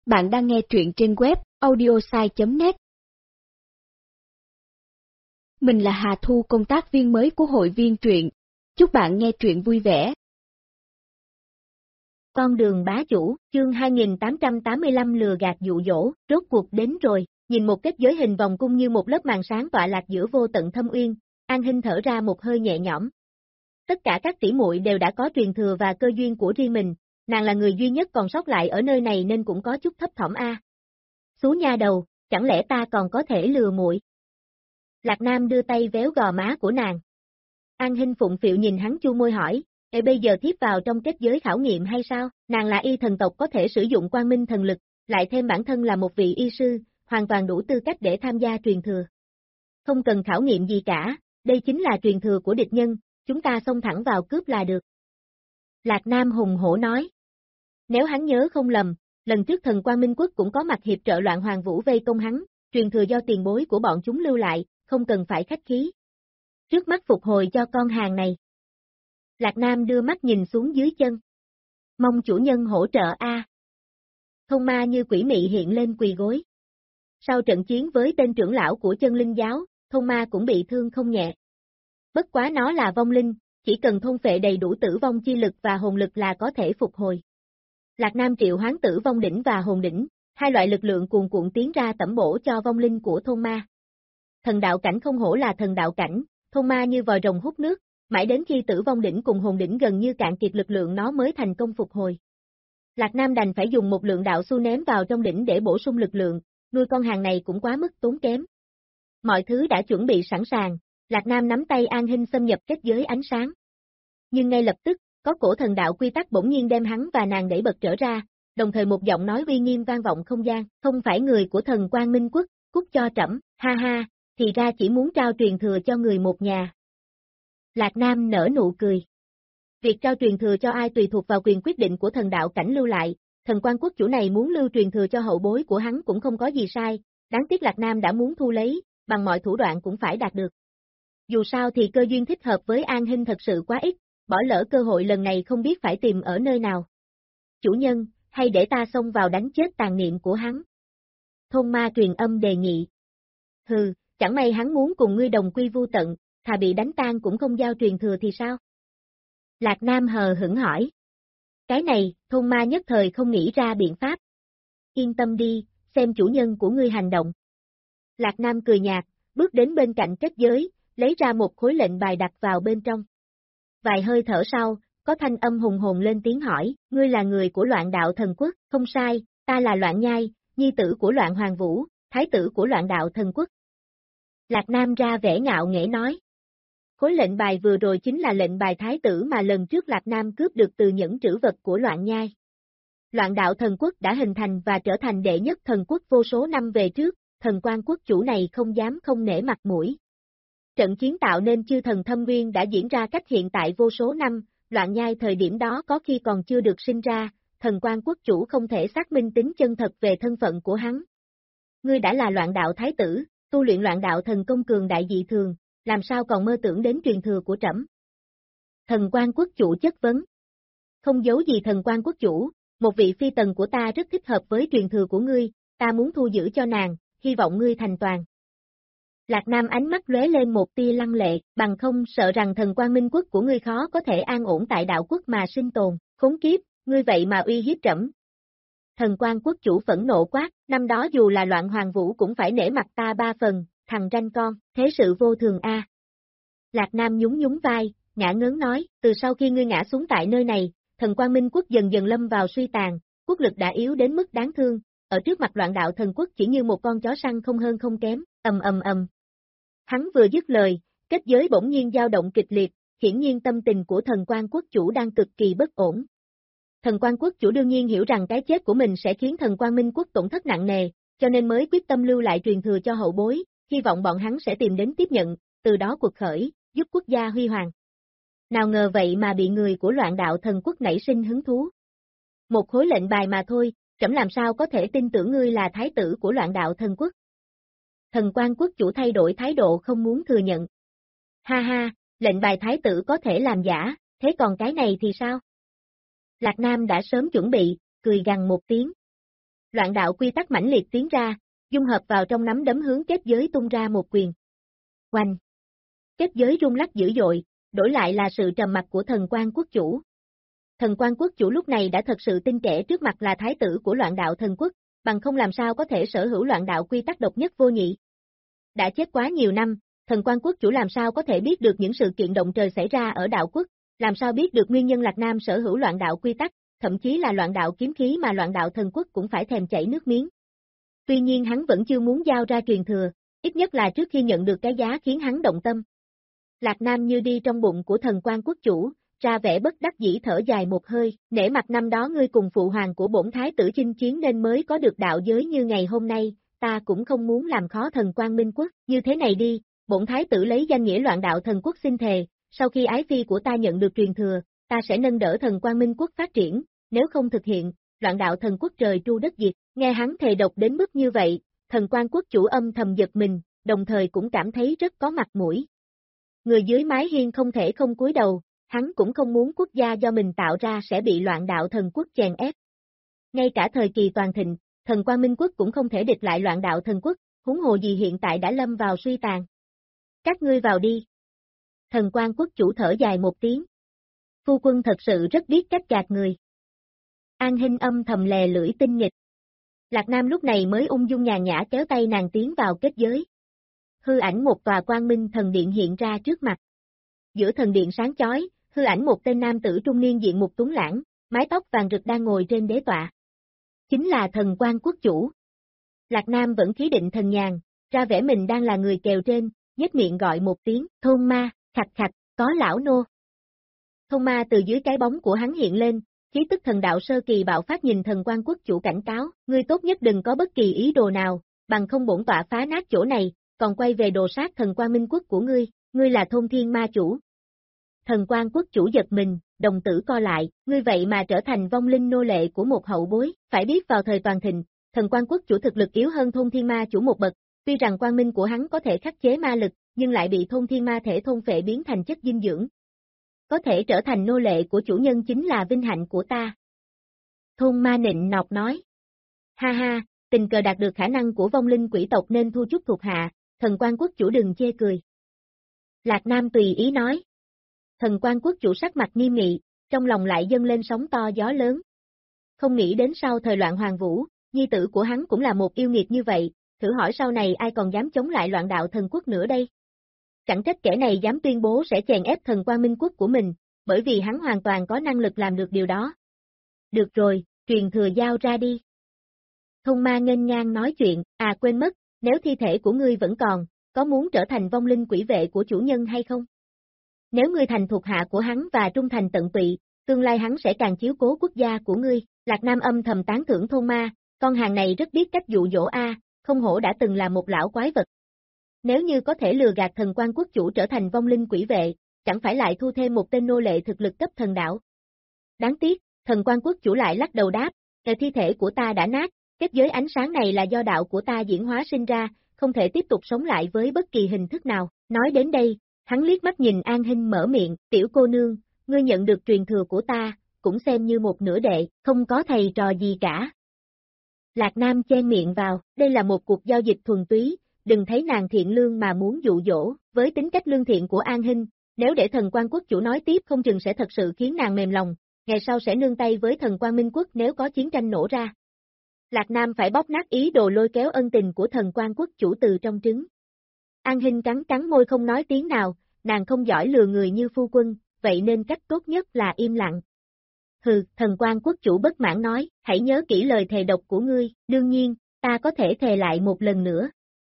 Bạn đang nghe truyện trên web audiosai.net. Mình là Hà Thu, công tác viên mới của hội viên truyện. Chúc bạn nghe truyện vui vẻ. Con đường bá chủ, chương 2885 lừa gạt dụ dỗ, rốt cuộc đến rồi, nhìn một kết giới hình vòng cung như một lớp màn sáng tọa lạc giữa vô tận thâm uyên, An Hinh thở ra một hơi nhẹ nhõm. Tất cả các tỷ muội đều đã có truyền thừa và cơ duyên của riêng mình, nàng là người duy nhất còn sót lại ở nơi này nên cũng có chút thấp thỏm a. Xú nha đầu, chẳng lẽ ta còn có thể lừa muội? Lạc Nam đưa tay véo gò má của nàng. An Hinh phụng phịu nhìn hắn chu môi hỏi, bây giờ tiếp vào trong kết giới khảo nghiệm hay sao? Nàng là y thần tộc có thể sử dụng quang minh thần lực, lại thêm bản thân là một vị y sư, hoàn toàn đủ tư cách để tham gia truyền thừa. Không cần khảo nghiệm gì cả, đây chính là truyền thừa của địch nhân, chúng ta xông thẳng vào cướp là được. Lạc Nam hùng hổ nói. Nếu hắn nhớ không lầm, lần trước thần Quang Minh Quốc cũng có mặt hiệp trợ loạn hoàng vũ vây công hắn, truyền thừa do tiền bối của bọn chúng lưu lại, không cần phải khách khí. Trước mắt phục hồi cho con hàng này. Lạc Nam đưa mắt nhìn xuống dưới chân. Mong chủ nhân hỗ trợ a. Thông ma như quỷ mị hiện lên quỳ gối. Sau trận chiến với tên trưởng lão của chân linh giáo, thông ma cũng bị thương không nhẹ. Bất quá nó là vong linh, chỉ cần thôn phệ đầy đủ tử vong chi lực và hồn lực là có thể phục hồi. Lạc Nam triệu hoán tử vong đỉnh và hồn đỉnh, hai loại lực lượng cuồn cuộn tiến ra tẩm bổ cho vong linh của thôn ma. Thần đạo cảnh không hổ là thần đạo cảnh, thôn ma như vòi rồng hút nước, mãi đến khi tử vong đỉnh cùng hồn đỉnh gần như cạn kiệt lực lượng nó mới thành công phục hồi. Lạc Nam đành phải dùng một lượng đạo xu ném vào trong đỉnh để bổ sung lực lượng, nuôi con hàng này cũng quá mức tốn kém. Mọi thứ đã chuẩn bị sẵn sàng, Lạc Nam nắm tay An Hinh xâm nhập kết giới ánh sáng. Nhưng ngay lập tức, có cổ thần đạo quy tắc bỗng nhiên đem hắn và nàng đẩy bật trở ra, đồng thời một giọng nói uy nghiêm vang vọng không gian, không phải người của thần Quang Minh Quốc, cút cho trẫm, ha ha, thì ra chỉ muốn trao truyền thừa cho người một nhà. Lạc Nam nở nụ cười. Việc trao truyền thừa cho ai tùy thuộc vào quyền quyết định của thần đạo cảnh lưu lại, thần Quan quốc chủ này muốn lưu truyền thừa cho hậu bối của hắn cũng không có gì sai, đáng tiếc Lạc Nam đã muốn thu lấy, bằng mọi thủ đoạn cũng phải đạt được. Dù sao thì cơ duyên thích hợp với An Hinh thật sự quá ít, bỏ lỡ cơ hội lần này không biết phải tìm ở nơi nào. Chủ nhân, hay để ta xông vào đánh chết tàn niệm của hắn. Thôn ma truyền âm đề nghị. Hừ, chẳng may hắn muốn cùng ngươi đồng quy vu tận, thà bị đánh tan cũng không giao truyền thừa thì sao? Lạc Nam hờ hững hỏi. Cái này, thôn ma nhất thời không nghĩ ra biện pháp. Yên tâm đi, xem chủ nhân của ngươi hành động. Lạc Nam cười nhạt, bước đến bên cạnh kết giới, lấy ra một khối lệnh bài đặt vào bên trong. Vài hơi thở sau, có thanh âm hùng hồn lên tiếng hỏi, ngươi là người của Loạn Đạo Thần Quốc, không sai, ta là Loạn Nhai, nhi tử của Loạn Hoàng Vũ, thái tử của Loạn Đạo Thần Quốc. Lạc Nam ra vẻ ngạo nghễ nói. Khối lệnh bài vừa rồi chính là lệnh bài thái tử mà lần trước Lạc Nam cướp được từ những trữ vật của Loạn Nhai. Loạn Đạo Thần Quốc đã hình thành và trở thành đệ nhất thần quốc vô số năm về trước, thần Quan quốc chủ này không dám không nể mặt mũi. Trận chiến tạo nên chư thần thâm nguyên đã diễn ra cách hiện tại vô số năm, Loạn Nhai thời điểm đó có khi còn chưa được sinh ra, thần Quan quốc chủ không thể xác minh tính chân thật về thân phận của hắn. Ngươi đã là Loạn Đạo thái tử, tu luyện Loạn Đạo thần công cường đại dị thường, làm sao còn mơ tưởng đến truyền thừa của trẫm? Thần Quan quốc chủ chất vấn. Không giấu gì thần Quan quốc chủ, một vị phi tần của ta rất thích hợp với truyền thừa của ngươi, ta muốn thu giữ cho nàng, hy vọng ngươi thành toàn. Lạc Nam ánh mắt lóe lên một tia lăng lệ, bằng không sợ rằng thần Quang Minh Quốc của ngươi khó có thể an ổn tại đạo quốc mà sinh tồn, khốn kiếp, ngươi vậy mà uy hiếp trẫm. Thần Quang quốc chủ phẫn nộ quát, năm đó dù là Loạn Hoàng Vũ cũng phải nể mặt ta ba phần, thằng ranh con, thế sự vô thường a. Lạc Nam nhún nhún vai, ngã ngớn nói, từ sau khi ngươi ngã xuống tại nơi này, thần Quang Minh Quốc dần dần lâm vào suy tàn, quốc lực đã yếu đến mức đáng thương, ở trước mặt Loạn Đạo Thần Quốc chỉ như một con chó săn không hơn không kém, ầm ầm ầm. Hắn vừa dứt lời, kết giới bỗng nhiên dao động kịch liệt, hiển nhiên tâm tình của thần Quan quốc chủ đang cực kỳ bất ổn. Thần Quan quốc chủ đương nhiên hiểu rằng cái chết của mình sẽ khiến thần Quang Minh Quốc tổn thất nặng nề, cho nên mới quyết tâm lưu lại truyền thừa cho hậu bối, hy vọng bọn hắn sẽ tìm đến tiếp nhận, từ đó cuộc khởi, giúp quốc gia huy hoàng. Nào ngờ vậy mà bị người của Loạn Đạo Thần Quốc nảy sinh hứng thú. Một khối lệnh bài mà thôi, trẫm làm sao có thể tin tưởng ngươi là thái tử của Loạn Đạo Thần Quốc. Thần Quan quốc chủ thay đổi thái độ không muốn thừa nhận. Ha ha, lệnh bài thái tử có thể làm giả, thế còn cái này thì sao? Lạc Nam đã sớm chuẩn bị, cười gằn một tiếng. Loạn đạo quy tắc mãnh liệt tiến ra, dung hợp vào trong nắm đấm hướng kết giới tung ra một quyền. Oanh! Kết giới rung lắc dữ dội, đổi lại là sự trầm mặc của Thần Quan Quốc Chủ. Thần Quan Quốc Chủ lúc này đã thật sự tin kẻ trước mặt là thái tử của loạn đạo thần quốc, bằng không làm sao có thể sở hữu loạn đạo quy tắc độc nhất vô nhị. Đã chết quá nhiều năm, Thần Quan Quốc Chủ làm sao có thể biết được những sự kiện động trời xảy ra ở đạo quốc, làm sao biết được nguyên nhân Lạc Nam sở hữu loạn đạo quy tắc, thậm chí là loạn đạo kiếm khí mà loạn đạo thần quốc cũng phải thèm chảy nước miếng. Tuy nhiên hắn vẫn chưa muốn giao ra truyền thừa, ít nhất là trước khi nhận được cái giá khiến hắn động tâm. Lạc Nam như đi trong bụng của Thần Quan Quốc Chủ, ra vẻ bất đắc dĩ thở dài một hơi, nể mặt năm đó ngươi cùng phụ hoàng của bổn thái tử chinh chiến nên mới có được đạo giới như ngày hôm nay, ta cũng không muốn làm khó Thần Quan Minh Quốc, như thế này đi, bổn thái tử lấy danh nghĩa loạn đạo thần quốc xin thề, sau khi ái phi của ta nhận được truyền thừa, ta sẽ nâng đỡ Thần Quan Minh Quốc phát triển, nếu không thực hiện, loạn đạo thần quốc trời tru đất diệt, nghe hắn thề độc đến mức như vậy, Thần Quan Quốc Chủ âm thầm giật mình, đồng thời cũng cảm thấy rất có mặt mũi. Người dưới mái hiên không thể không cúi đầu, hắn cũng không muốn quốc gia do mình tạo ra sẽ bị loạn đạo thần quốc chèn ép. Ngay cả thời kỳ toàn thịnh, Thần Quan Minh Quốc cũng không thể địch lại loạn đạo thần quốc, huống hồ gì hiện tại đã lâm vào suy tàn. Các ngươi vào đi. Thần Quan Quốc Chủ thở dài một tiếng. Phu quân thật sự rất biết cách gạt người. An Hinh âm thầm lè lưỡi tinh nghịch. Lạc Nam lúc này mới ung dung nhàn nhã kéo tay nàng tiến vào kết giới. Hư ảnh một tòa quang minh thần điện hiện ra trước mặt. Giữa thần điện sáng chói, hư ảnh một tên nam tử trung niên diện mục tuấn lãng, mái tóc vàng rực đang ngồi trên đế tọa. Chính là Thần Quan Quốc Chủ. Lạc Nam vẫn khí định thần nhàn, ra vẻ mình đang là người kèo trên, nhếch miệng gọi một tiếng, thôn ma, khạch khạch, có lão nô. Thôn ma từ dưới cái bóng của hắn hiện lên, khí tức thần đạo sơ kỳ bạo phát nhìn Thần Quan Quốc Chủ cảnh cáo, ngươi tốt nhất đừng có bất kỳ ý đồ nào, bằng không bổn tọa phá nát chỗ này, còn quay về đồ sát Thần Quan Minh Quốc của ngươi là thôn thiên ma chủ. Thần Quan Quốc Chủ giật mình, đồng tử co lại, ngươi vậy mà trở thành vong linh nô lệ của một hậu bối, phải biết vào thời toàn thịnh, Thần Quan Quốc Chủ thực lực yếu hơn thôn thiên ma chủ một bậc, tuy rằng quang minh của hắn có thể khắc chế ma lực, nhưng lại bị thôn thiên ma thể thôn phệ biến thành chất dinh dưỡng. Có thể trở thành nô lệ của chủ nhân chính là vinh hạnh của ta. Thôn ma nịnh nọt nói. Ha ha, tình cờ đạt được khả năng của vong linh quỷ tộc nên thu chút thuộc hạ, Thần Quan Quốc Chủ đừng chê cười. Lạc Nam tùy ý nói. Thần Quan Quốc Chủ sắc mặt nghiêm nghị, trong lòng lại dâng lên sóng to gió lớn. Không nghĩ đến sau thời loạn hoàng vũ, nhi tử của hắn cũng là một yêu nghiệt như vậy, thử hỏi sau này ai còn dám chống lại loạn đạo thần quốc nữa đây? Chẳng trách kẻ này dám tuyên bố sẽ chèn ép Thần Quan Minh Quốc của mình, bởi vì hắn hoàn toàn có năng lực làm được điều đó. Được rồi, truyền thừa giao ra đi. Thôn ma nghênh ngang nói chuyện, quên mất, nếu thi thể của ngươi vẫn còn, có muốn trở thành vong linh quỷ vệ của chủ nhân hay không? Nếu ngươi thành thuộc hạ của hắn và trung thành tận tụy, tương lai hắn sẽ càng chiếu cố quốc gia của ngươi. Lạc Nam âm thầm tán thưởng thôn ma, con hàng này rất biết cách dụ dỗ không hổ đã từng là một lão quái vật. Nếu như có thể lừa gạt Thần Quan Quốc Chủ trở thành vong linh quỷ vệ, chẳng phải lại thu thêm một tên nô lệ thực lực cấp thần đạo. Đáng tiếc, Thần Quan Quốc Chủ lại lắc đầu đáp, thi thể của ta đã nát, kết giới ánh sáng này là do đạo của ta diễn hóa sinh ra, không thể tiếp tục sống lại với bất kỳ hình thức nào. Nói đến đây, hắn liếc mắt nhìn An Hinh mở miệng, tiểu cô nương, ngươi nhận được truyền thừa của ta, cũng xem như một nửa đệ, không có thầy trò gì cả. Lạc Nam chen miệng vào, đây là một cuộc giao dịch thuần túy, đừng thấy nàng thiện lương mà muốn dụ dỗ, với tính cách lương thiện của An Hinh, nếu để Thần Quan Quốc Chủ nói tiếp không chừng sẽ thật sự khiến nàng mềm lòng, ngày sau sẽ nương tay với Thần Quan Minh Quốc nếu có chiến tranh nổ ra. Lạc Nam phải bóp nát ý đồ lôi kéo ân tình của Thần Quan Quốc Chủ từ trong trứng. An Hinh cắn cắn môi không nói tiếng nào, nàng không giỏi lừa người như phu quân, vậy nên cách tốt nhất là im lặng. Hừ, Thần Quan Quốc Chủ bất mãn nói, hãy nhớ kỹ lời thề độc của ngươi, đương nhiên, ta có thể thề lại một lần nữa.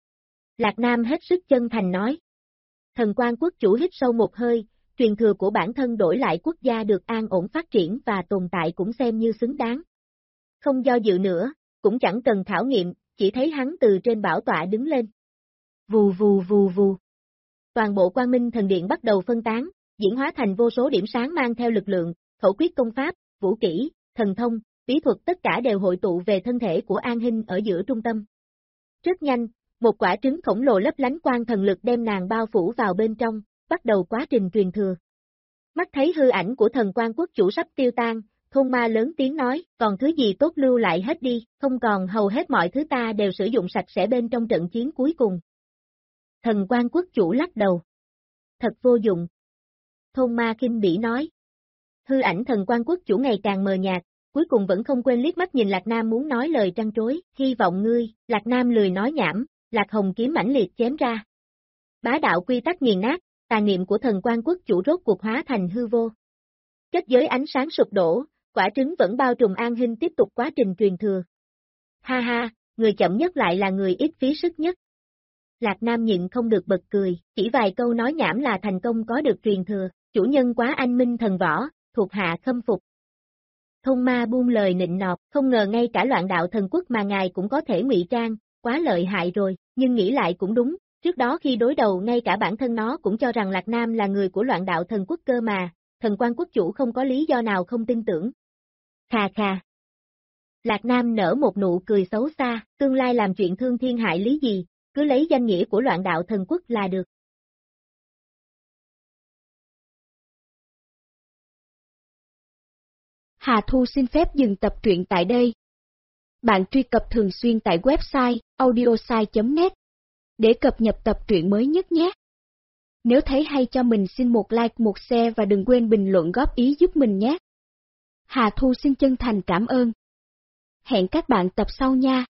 Lạc Nam hết sức chân thành nói. Thần Quan Quốc Chủ hít sâu một hơi, truyền thừa của bản thân đổi lại quốc gia được an ổn phát triển và tồn tại cũng xem như xứng đáng. Không do dự nữa, cũng chẳng cần khảo nghiệm, chỉ thấy hắn từ trên bảo tọa đứng lên. Vù vù vù vù. Toàn bộ Quang Minh Thần Điện bắt đầu phân tán, diễn hóa thành vô số điểm sáng mang theo lực lượng, khẩu quyết công pháp, vũ kỹ, thần thông, bí thuật tất cả đều hội tụ về thân thể của An Hinh ở giữa trung tâm. Rất nhanh, một quả trứng khổng lồ lấp lánh quang thần lực đem nàng bao phủ vào bên trong, bắt đầu quá trình truyền thừa. Mắt thấy hư ảnh của Thần Quan Quốc Chủ sắp tiêu tan, Thôn ma lớn tiếng nói, còn thứ gì tốt lưu lại hết đi, không còn hầu hết mọi thứ ta đều sử dụng sạch sẽ bên trong trận chiến cuối cùng. Thần quan quốc chủ lắc đầu. Thật vô dụng. Thôn ma khinh bỉ nói. Hư ảnh thần quan quốc chủ ngày càng mờ nhạt, cuối cùng vẫn không quên liếc mắt nhìn Lạc Nam muốn nói lời trăn trối, hy vọng ngươi, Lạc Nam lười nói nhảm, Lạc Hồng kiếm mãnh liệt chém ra. Bá đạo quy tắc nghiền nát, tà niệm của thần quan quốc chủ rốt cuộc hóa thành hư vô. Kết giới ánh sáng sụp đổ, quả trứng vẫn bao trùm An Hinh tiếp tục quá trình truyền thừa. Ha ha, người chậm nhất lại là người ít phí sức nhất. Lạc Nam nhịn không được bật cười, chỉ vài câu nói nhảm là thành công có được truyền thừa, chủ nhân quá anh minh thần võ, thuộc hạ khâm phục. Thôn ma buông lời nịnh nọt, không ngờ ngay cả loạn đạo thần quốc mà ngài cũng có thể ngụy trang, quá lợi hại rồi, nhưng nghĩ lại cũng đúng, trước đó khi đối đầu ngay cả bản thân nó cũng cho rằng Lạc Nam là người của loạn đạo thần quốc cơ mà, thần quan quốc chủ không có lý do nào không tin tưởng. Khà khà. Lạc Nam nở một nụ cười xấu xa, tương lai làm chuyện thương thiên hại lý gì, cứ lấy danh nghĩa của loạn đạo thần quốc là được. Hà Thu xin phép dừng tập truyện tại đây. Bạn truy cập thường xuyên tại website audiosai.net để cập nhật tập truyện mới nhất nhé. Nếu thấy hay cho mình xin một like một share và đừng quên bình luận góp ý giúp mình nhé. Hà Thu xin chân thành cảm ơn. Hẹn các bạn tập sau nha.